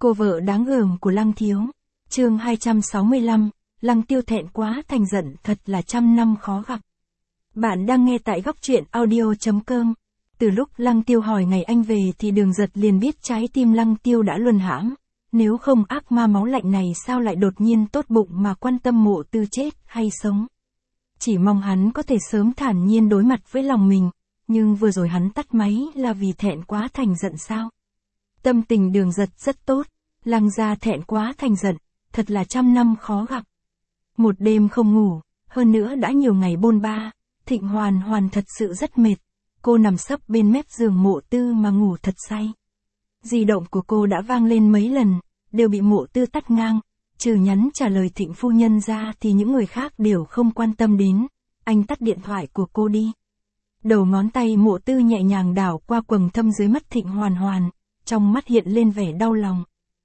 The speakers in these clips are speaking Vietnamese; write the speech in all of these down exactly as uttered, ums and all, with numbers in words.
Cô vợ đáng gờm của Lăng Thiếu. Chương hai trăm sáu mươi lăm, Lăng Tiêu thẹn quá thành giận thật là trăm năm khó gặp. Bạn đang nghe tại góc truyện audio chấm com. Từ lúc Lăng Tiêu hỏi ngày anh về thì Đường Giật liền biết trái tim Lăng Tiêu đã luân hãm. Nếu không ác ma máu lạnh này sao lại đột nhiên tốt bụng mà quan tâm Mộ Tư chết hay sống. Chỉ mong hắn có thể sớm thản nhiên đối mặt với lòng mình, nhưng vừa rồi hắn tắt máy là vì thẹn quá thành giận sao? Tâm tình Đường Giật rất tốt, Lăng gia thẹn quá thành giận, thật là trăm năm khó gặp. Một đêm không ngủ, hơn nữa đã nhiều ngày bôn ba, Thịnh Hoàn Hoàn thật sự rất mệt, cô nằm sấp bên mép giường Mộ Tư mà ngủ thật say. Di động của cô đã vang lên mấy lần, đều bị Mộ Tư tắt ngang, trừ nhắn trả lời Thịnh phu nhân ra thì những người khác đều không quan tâm đến, anh tắt điện thoại của cô đi. Đầu ngón tay Mộ Tư nhẹ nhàng đảo qua quầng thâm dưới mắt Thịnh Hoàn Hoàn, trong mắt hiện lên vẻ đau lòng.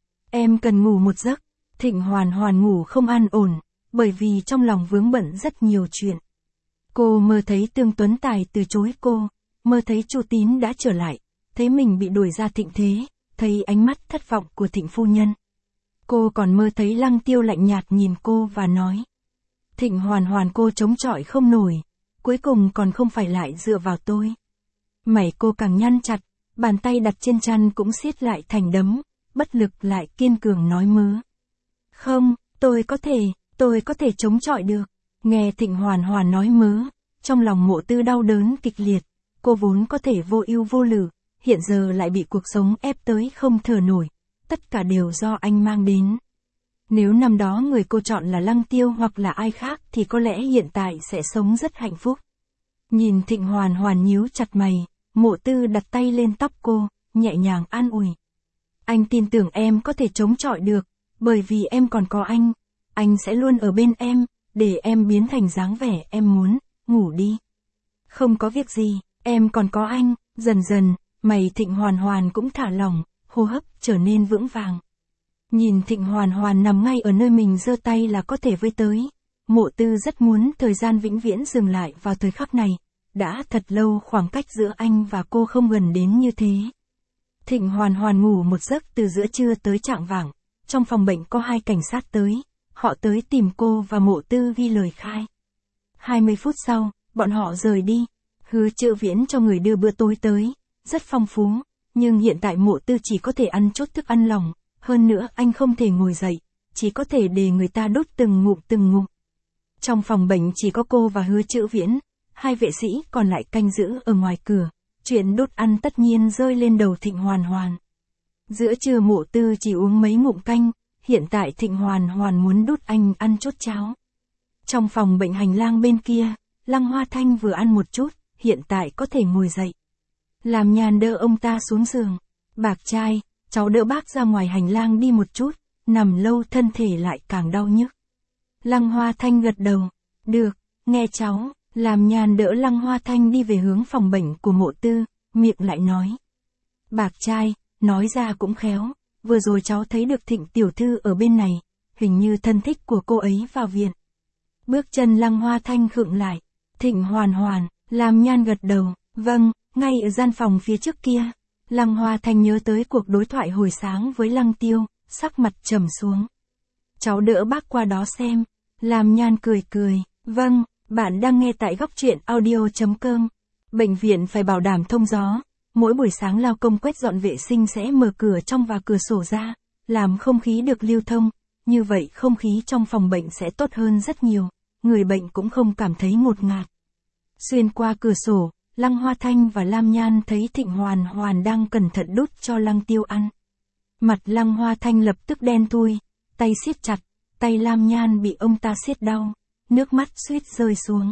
Em cần ngủ một giấc. Thịnh Hoàn Hoàn ngủ không an ổn, bởi vì trong lòng vướng bận rất nhiều chuyện. Cô mơ thấy Tương Tuấn Tài từ chối cô, mơ thấy Chu Tín đã trở lại, thấy mình bị đuổi ra Thịnh Thế, thấy ánh mắt thất vọng của Thịnh phu nhân. Cô còn mơ thấy Lăng Tiêu lạnh nhạt nhìn cô và nói: Thịnh Hoàn Hoàn cô chống chọi không nổi, cuối cùng còn không phải lại dựa vào tôi. Mày cô càng nhăn chặt, bàn tay đặt trên chăn cũng siết lại thành đấm, bất lực lại kiên cường nói mớ. Không, tôi có thể, tôi có thể chống chọi được. Nghe Thịnh Hoàn Hoàn nói mớ, trong lòng Mộ Tư đau đớn kịch liệt, cô vốn có thể vô ưu vô lự, hiện giờ lại bị cuộc sống ép tới không thở nổi, tất cả đều do anh mang đến. Nếu năm đó người cô chọn là Lăng Tiêu hoặc là ai khác thì có lẽ hiện tại sẽ sống rất hạnh phúc. Nhìn Thịnh Hoàn Hoàn nhíu chặt mày, Mộ Tư đặt tay lên tóc cô, nhẹ nhàng an ủi. Anh tin tưởng em có thể chống chọi được, bởi vì em còn có anh, anh sẽ luôn ở bên em, để em biến thành dáng vẻ em muốn, ngủ đi. Không có việc gì, em còn có anh. Dần dần, mày Thịnh Hoàn Hoàn cũng thả lỏng, hô hấp trở nên vững vàng. Nhìn Thịnh Hoàn Hoàn nằm ngay ở nơi mình giơ tay là có thể với tới, Mộ Tư rất muốn thời gian vĩnh viễn dừng lại vào thời khắc này, đã thật lâu khoảng cách giữa anh và cô không gần đến như thế. Thịnh Hoàn Hoàn ngủ một giấc từ giữa trưa tới chạng vạng, trong phòng bệnh có hai cảnh sát tới, họ tới tìm cô và Mộ Tư ghi lời khai. hai mươi phút sau, bọn họ rời đi, Hứa Chữ Viễn cho người đưa bữa tối tới, rất phong phú, nhưng hiện tại Mộ Tư chỉ có thể ăn chút thức ăn lỏng, hơn nữa anh không thể ngồi dậy, chỉ có thể để người ta đút từng ngụm từng ngụm. Trong phòng bệnh chỉ có cô và Hứa Chữ Viễn, hai vệ sĩ còn lại canh giữ ở ngoài cửa. Chuyện đút ăn tất nhiên rơi lên đầu Thịnh Hoàn Hoàn. Giữa trưa Mộ Tư chỉ uống mấy ngụm canh, hiện tại Thịnh Hoàn Hoàn muốn đút anh ăn chút cháo. Trong phòng bệnh hành lang bên kia, Lăng Hoa Thanh vừa ăn một chút, hiện tại có thể ngồi dậy. Làm nhàn đỡ ông ta xuống giường. Bạc trai, cháu đỡ bác ra ngoài hành lang đi một chút, nằm lâu thân thể lại càng đau nhức. Lăng Hoa Thanh gật đầu. Được, nghe cháu. Làm nhàn đỡ Lăng Hoa Thanh đi về hướng phòng bệnh của Mộ Tư, miệng lại nói. Bạc trai, nói ra cũng khéo, vừa rồi cháu thấy được Thịnh tiểu thư ở bên này, hình như thân thích của cô ấy vào viện. Bước chân Lăng Hoa Thanh khựng lại. Thịnh Hoàn Hoàn, làm nhan gật đầu, vâng, ngay ở gian phòng phía trước kia. Lăng Hoa Thanh nhớ tới cuộc đối thoại hồi sáng với Lăng Tiêu, sắc mặt trầm xuống. Cháu đỡ bác qua đó xem. Làm nhan cười cười, vâng. Bạn đang nghe tại góc truyện audio chấm com. Bệnh viện phải bảo đảm thông gió, mỗi buổi sáng lao công quét dọn vệ sinh sẽ mở cửa trong và cửa sổ ra, làm không khí được lưu thông, như vậy không khí trong phòng bệnh sẽ tốt hơn rất nhiều, người bệnh cũng không cảm thấy ngột ngạt. Xuyên qua cửa sổ, Lăng Hoa Thanh và Lam Nhan thấy Thịnh Hoàn Hoàn đang cẩn thận đút cho Lăng Tiêu ăn. Mặt Lăng Hoa Thanh lập tức đen thui, tay siết chặt, tay Lam Nhan bị ông ta siết đau. Nước mắt suýt rơi xuống.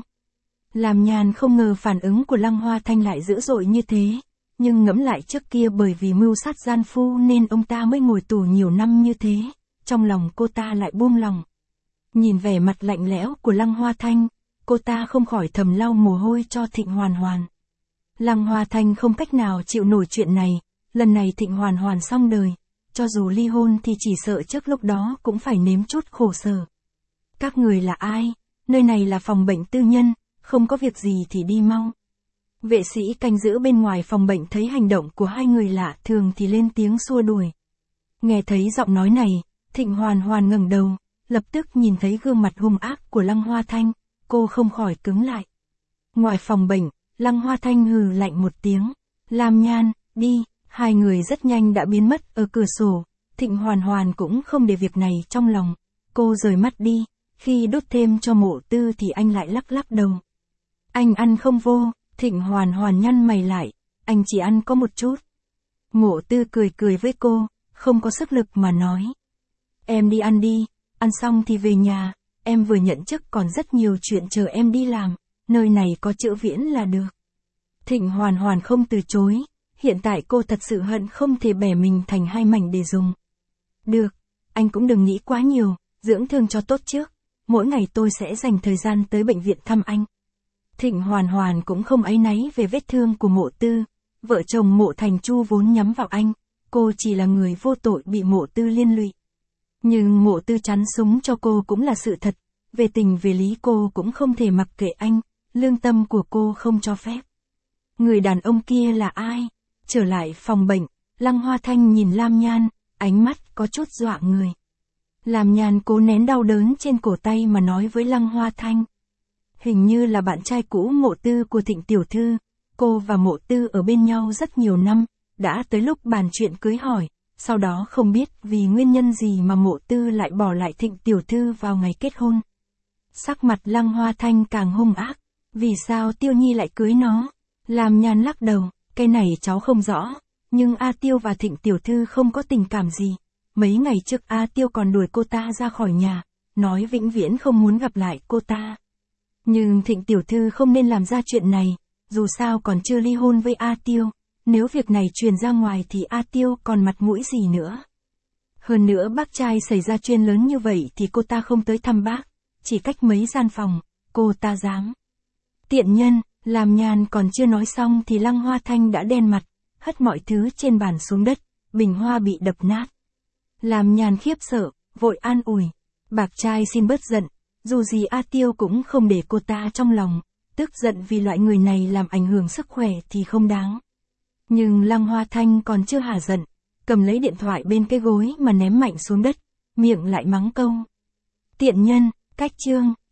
Làm nhàn không ngờ phản ứng của Lăng Hoa Thanh lại dữ dội như thế, nhưng ngẫm lại trước kia bởi vì mưu sát gian phu nên ông ta mới ngồi tù nhiều năm như thế, trong lòng cô ta lại buông lòng. Nhìn vẻ mặt lạnh lẽo của Lăng Hoa Thanh, cô ta không khỏi thầm lau mồ hôi cho Thịnh Hoàn Hoàn. Lăng Hoa Thanh không cách nào chịu nổi chuyện này, lần này Thịnh Hoàn Hoàn xong đời, cho dù ly hôn thì chỉ sợ trước lúc đó cũng phải nếm chút khổ sở. Các người là ai? Nơi này là phòng bệnh tư nhân, không có việc gì thì đi mau. Vệ sĩ canh giữ bên ngoài phòng bệnh thấy hành động của hai người lạ thường thì lên tiếng xua đuổi. Nghe thấy giọng nói này, Thịnh Hoàn Hoàn ngẩng đầu, lập tức nhìn thấy gương mặt hung ác của Lăng Hoa Thanh, cô không khỏi cứng lại. Ngoài phòng bệnh, Lăng Hoa Thanh hừ lạnh một tiếng, Lam Nhan, đi, hai người rất nhanh đã biến mất ở cửa sổ, Thịnh Hoàn Hoàn cũng không để việc này trong lòng, cô rời mắt đi, khi đốt thêm cho Mộ Tư thì anh lại lắc lắc đầu. Anh ăn không vô, Thịnh Hoàn Hoàn nhăn mày lại, anh chỉ ăn có một chút. Mộ Tư cười cười với cô, không có sức lực mà nói. Em đi ăn đi, ăn xong thì về nhà, em vừa nhận chức còn rất nhiều chuyện chờ em đi làm, nơi này có chữ Viễn là được. Thịnh Hoàn Hoàn không từ chối, hiện tại cô thật sự hận không thể bẻ mình thành hai mảnh để dùng. Được, anh cũng đừng nghĩ quá nhiều, dưỡng thương cho tốt trước, mỗi ngày tôi sẽ dành thời gian tới bệnh viện thăm anh. Thịnh Hoàn Hoàn cũng không áy náy về vết thương của Mộ Tư, vợ chồng Mộ Thành Chu vốn nhắm vào anh, cô chỉ là người vô tội bị Mộ Tư liên lụy. Nhưng Mộ Tư chắn súng cho cô cũng là sự thật, về tình về lý cô cũng không thể mặc kệ anh, lương tâm của cô không cho phép. Người đàn ông kia là ai? Trở lại phòng bệnh, Lăng Hoa Thanh nhìn Lam Nhan, ánh mắt có chút dọa người. Lam Nhan cố nén đau đớn trên cổ tay mà nói với Lăng Hoa Thanh. Hình như là bạn trai cũ Mộ Tư của Thịnh tiểu thư, cô và Mộ Tư ở bên nhau rất nhiều năm, đã tới lúc bàn chuyện cưới hỏi, sau đó không biết vì nguyên nhân gì mà Mộ Tư lại bỏ lại Thịnh tiểu thư vào ngày kết hôn. Sắc mặt Lăng Hoa Thanh càng hung ác, vì sao Tiêu Nhi lại cưới nó? Lam Nhan lắc đầu, cái này cháu không rõ, nhưng A Tiêu và Thịnh tiểu thư không có tình cảm gì. Mấy ngày trước A Tiêu còn đuổi cô ta ra khỏi nhà, nói vĩnh viễn không muốn gặp lại cô ta. Nhưng Thịnh tiểu thư không nên làm ra chuyện này, dù sao còn chưa ly hôn với A Tiêu, nếu việc này truyền ra ngoài thì A Tiêu còn mặt mũi gì nữa. Hơn nữa bác trai xảy ra chuyện lớn như vậy thì cô ta không tới thăm bác, chỉ cách mấy gian phòng, cô ta dám. Tiện nhân, Lam Nhan còn chưa nói xong thì Lăng Hoa Thanh đã đen mặt, hất mọi thứ trên bàn xuống đất, bình hoa bị đập nát. Lam Nhan khiếp sợ, vội an ủi, bác trai xin bớt giận, dù gì A Tiêu cũng không để cô ta trong lòng, tức giận vì loại người này làm ảnh hưởng sức khỏe thì không đáng. Nhưng Lăng Hoa Thanh còn chưa hả giận, cầm lấy điện thoại bên cái gối mà ném mạnh xuống đất, miệng lại mắng câu. Tiện nhân, cách chương.